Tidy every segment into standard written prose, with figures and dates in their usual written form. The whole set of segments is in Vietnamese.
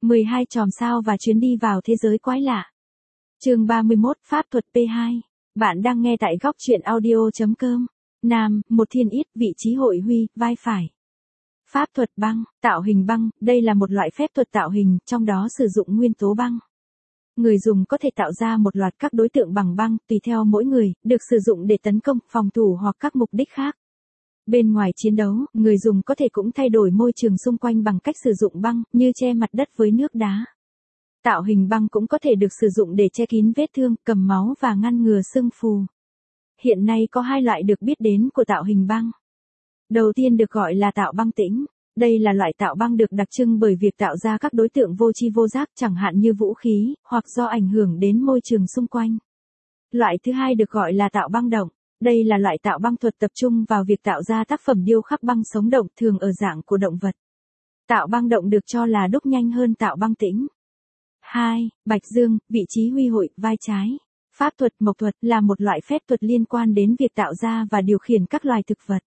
12 chòm sao và chuyến đi vào thế giới quái lạ. Chương 31, Pháp thuật P2. Bạn đang nghe tại góc truyện audio.com. Nam, một thiên ít, vị trí hội huy, vai phải. Pháp thuật băng, tạo hình băng, đây là một loại phép thuật tạo hình, trong đó sử dụng nguyên tố băng. Người dùng có thể tạo ra một loạt các đối tượng bằng băng, tùy theo mỗi người, được sử dụng để tấn công, phòng thủ hoặc các mục đích khác. Bên ngoài chiến đấu, người dùng có thể cũng thay đổi môi trường xung quanh bằng cách sử dụng băng, như che mặt đất với nước đá. Tạo hình băng cũng có thể được sử dụng để che kín vết thương, cầm máu và ngăn ngừa sưng phù. Hiện nay có hai loại được biết đến của tạo hình băng. Đầu tiên được gọi là tạo băng tĩnh. Đây là loại tạo băng được đặc trưng bởi việc tạo ra các đối tượng vô tri vô giác, chẳng hạn như vũ khí, hoặc do ảnh hưởng đến môi trường xung quanh. Loại thứ hai được gọi là tạo băng động. Đây là loại tạo băng thuật tập trung vào việc tạo ra tác phẩm điêu khắc băng sống động, thường ở dạng của động vật. Tạo băng động được cho là đúc nhanh hơn tạo băng tĩnh. 2. Bạch dương, vị trí huy hội, vai trái. Pháp thuật mộc thuật là một loại phép thuật liên quan đến việc tạo ra và điều khiển các loài thực vật.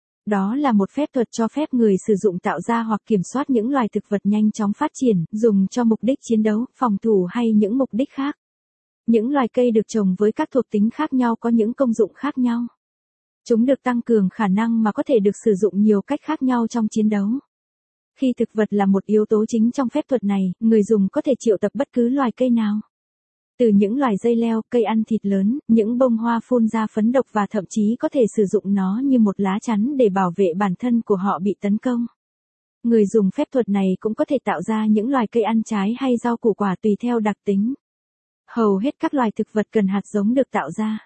Đó là một phép thuật cho phép người sử dụng tạo ra hoặc kiểm soát những loài thực vật nhanh chóng phát triển, dùng cho mục đích chiến đấu, phòng thủ hay những mục đích khác. Những loài cây được trồng với các thuộc tính khác nhau có những công dụng khác nhau. Chúng được tăng cường khả năng mà có thể được sử dụng nhiều cách khác nhau trong chiến đấu. Khi thực vật là một yếu tố chính trong phép thuật này, người dùng có thể triệu tập bất cứ loài cây nào. Từ những loài dây leo, cây ăn thịt lớn, những bông hoa phun ra phấn độc và thậm chí có thể sử dụng nó như một lá chắn để bảo vệ bản thân của họ bị tấn công. Người dùng phép thuật này cũng có thể tạo ra những loài cây ăn trái hay rau củ quả tùy theo đặc tính. Hầu hết các loài thực vật cần hạt giống được tạo ra.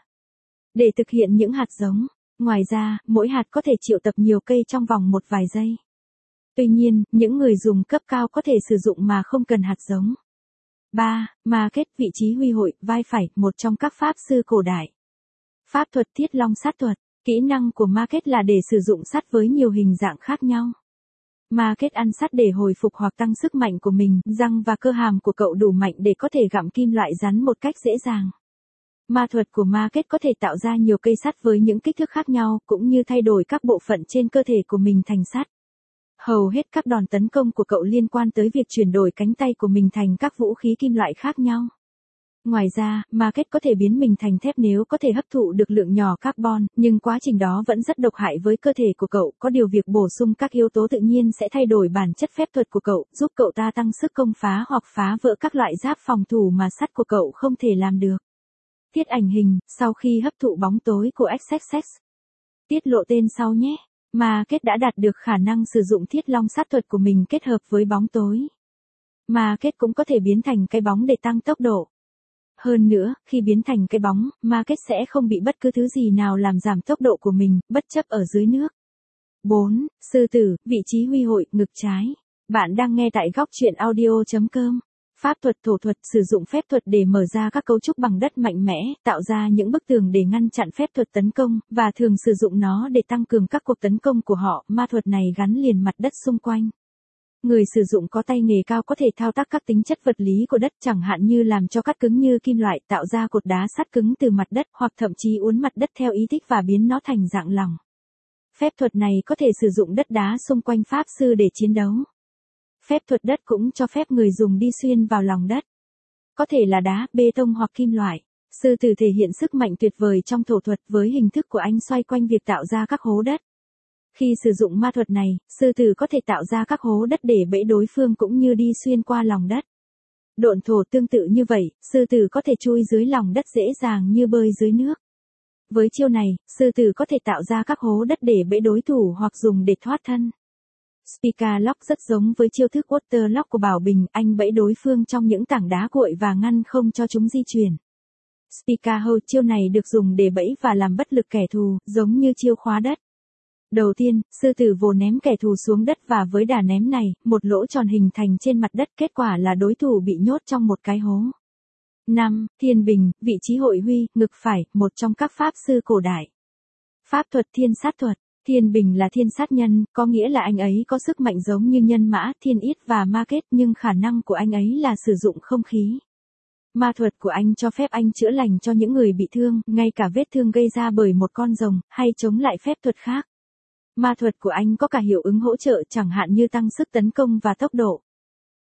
Để thực hiện những hạt giống, ngoài ra, mỗi hạt có thể triệu tập nhiều cây trong vòng một vài giây. Tuy nhiên, những người dùng cấp cao có thể sử dụng mà không cần hạt giống. 3. Ma kết, vị trí huy hội, vai phải, một trong các pháp sư cổ đại. Pháp thuật thiết long sát thuật. Kỹ năng của ma kết là để sử dụng sắt với nhiều hình dạng khác nhau. Ma kết ăn sắt để hồi phục hoặc tăng sức mạnh của mình, răng và cơ hàm của cậu đủ mạnh để có thể gặm kim loại rắn một cách dễ dàng. Ma thuật của ma kết có thể tạo ra nhiều cây sắt với những kích thước khác nhau, cũng như thay đổi các bộ phận trên cơ thể của mình thành sắt. Hầu hết các đòn tấn công của cậu liên quan tới việc chuyển đổi cánh tay của mình thành các vũ khí kim loại khác nhau. Ngoài ra, ma kết có thể biến mình thành thép nếu có thể hấp thụ được lượng nhỏ carbon, nhưng quá trình đó vẫn rất độc hại với cơ thể của cậu. Có điều việc bổ sung các yếu tố tự nhiên sẽ thay đổi bản chất phép thuật của cậu, giúp cậu ta tăng sức công phá hoặc phá vỡ các loại giáp phòng thủ mà sắt của cậu không thể làm được. Tiết ảnh hình, sau khi hấp thụ bóng tối của XXX. Tiết lộ tên sau nhé. Ma kết đã đạt được khả năng sử dụng thiết long sát thuật của mình kết hợp với bóng tối. Ma kết cũng có thể biến thành cái bóng để tăng tốc độ. Hơn nữa, khi biến thành cái bóng, ma kết sẽ không bị bất cứ thứ gì nào làm giảm tốc độ của mình, bất chấp ở dưới nước. 4. Sư tử, vị trí huy hội, ngực trái. Bạn đang nghe tại góc truyện audio.com. Pháp thuật thổ thuật sử dụng phép thuật để mở ra các cấu trúc bằng đất mạnh mẽ, tạo ra những bức tường để ngăn chặn phép thuật tấn công, và thường sử dụng nó để tăng cường các cuộc tấn công của họ. Ma thuật này gắn liền mặt đất xung quanh. Người sử dụng có tay nghề cao có thể thao tác các tính chất vật lý của đất, chẳng hạn như làm cho cắt cứng như kim loại, tạo ra cột đá sắt cứng từ mặt đất, hoặc thậm chí uốn mặt đất theo ý thích và biến nó thành dạng lỏng. Phép thuật này có thể sử dụng đất đá xung quanh pháp sư để chiến đấu. Phép thuật đất cũng cho phép người dùng đi xuyên vào lòng đất. Có thể là đá, bê tông hoặc kim loại. Sư tử thể hiện sức mạnh tuyệt vời trong thổ thuật với hình thức của anh xoay quanh việc tạo ra các hố đất. Khi sử dụng ma thuật này, sư tử có thể tạo ra các hố đất để bẫy đối phương cũng như đi xuyên qua lòng đất. Độn thổ tương tự như vậy, sư tử có thể chui dưới lòng đất dễ dàng như bơi dưới nước. Với chiêu này, sư tử có thể tạo ra các hố đất để bẫy đối thủ hoặc dùng để thoát thân. Spica Lock rất giống với chiêu thức Water Lock của Bảo Bình, anh bẫy đối phương trong những tảng đá cuội và ngăn không cho chúng di chuyển. Spica Hold, chiêu này được dùng để bẫy và làm bất lực kẻ thù, giống như chiêu khóa đất. Đầu tiên, sư tử vồ ném kẻ thù xuống đất và với đà ném này, một lỗ tròn hình thành trên mặt đất, kết quả là đối thủ bị nhốt trong một cái hố. 5. Thiên bình, vị trí hội huy, ngực phải, một trong các pháp sư cổ đại. Pháp thuật thiên sát thuật. Thiên bình là thiên sát nhân, có nghĩa là anh ấy có sức mạnh giống như nhân mã, thiên ít và ma kết, nhưng khả năng của anh ấy là sử dụng không khí. Ma thuật của anh cho phép anh chữa lành cho những người bị thương, ngay cả vết thương gây ra bởi một con rồng, hay chống lại phép thuật khác. Ma thuật của anh có cả hiệu ứng hỗ trợ, chẳng hạn như tăng sức tấn công và tốc độ.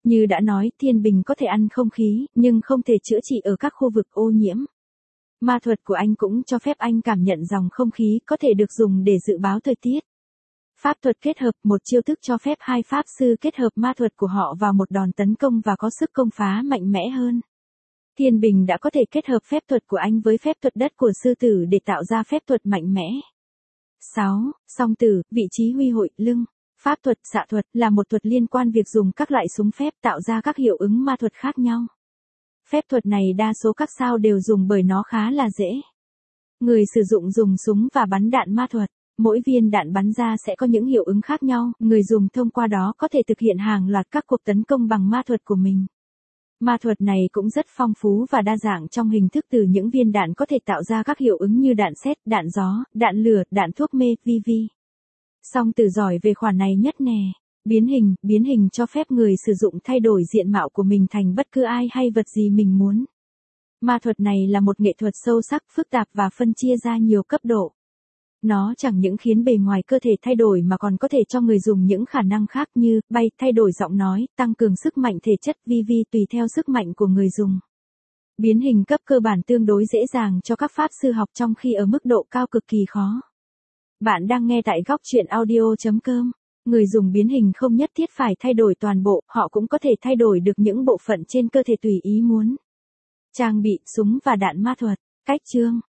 Như đã nói, thiên bình có thể ăn không khí, nhưng không thể chữa trị ở các khu vực ô nhiễm. Ma thuật của anh cũng cho phép anh cảm nhận dòng không khí có thể được dùng để dự báo thời tiết. Pháp thuật kết hợp, một chiêu thức cho phép hai pháp sư kết hợp ma thuật của họ vào một đòn tấn công và có sức công phá mạnh mẽ hơn. Thiên bình đã có thể kết hợp phép thuật của anh với phép thuật đất của sư tử để tạo ra phép thuật mạnh mẽ. 6. Song tử, vị trí huy hội, lưng. Pháp thuật, xạ thuật, là một thuật liên quan việc dùng các loại súng phép tạo ra các hiệu ứng ma thuật khác nhau. Phép thuật này đa số các sao đều dùng bởi nó khá là dễ. Người sử dụng dùng súng và bắn đạn ma thuật. Mỗi viên đạn bắn ra sẽ có những hiệu ứng khác nhau, người dùng thông qua đó có thể thực hiện hàng loạt các cuộc tấn công bằng ma thuật của mình. Ma thuật này cũng rất phong phú và đa dạng trong hình thức, từ những viên đạn có thể tạo ra các hiệu ứng như đạn sét, đạn gió, đạn lửa, đạn thuốc mê, v.v. Song tử giỏi về khoản này nhất nè. Biến hình cho phép người sử dụng thay đổi diện mạo của mình thành bất cứ ai hay vật gì mình muốn. Ma thuật này là một nghệ thuật sâu sắc, phức tạp và phân chia ra nhiều cấp độ. Nó chẳng những khiến bề ngoài cơ thể thay đổi mà còn có thể cho người dùng những khả năng khác như bay, thay đổi giọng nói, tăng cường sức mạnh thể chất, v.v. tùy theo sức mạnh của người dùng. Biến hình cấp cơ bản tương đối dễ dàng cho các pháp sư học, trong khi ở mức độ cao cực kỳ khó. Bạn đang nghe tại góc truyện audio.com. Người dùng biến hình không nhất thiết phải thay đổi toàn bộ, họ cũng có thể thay đổi được những bộ phận trên cơ thể tùy ý muốn. Trang bị, súng và đạn ma thuật. Cách chương.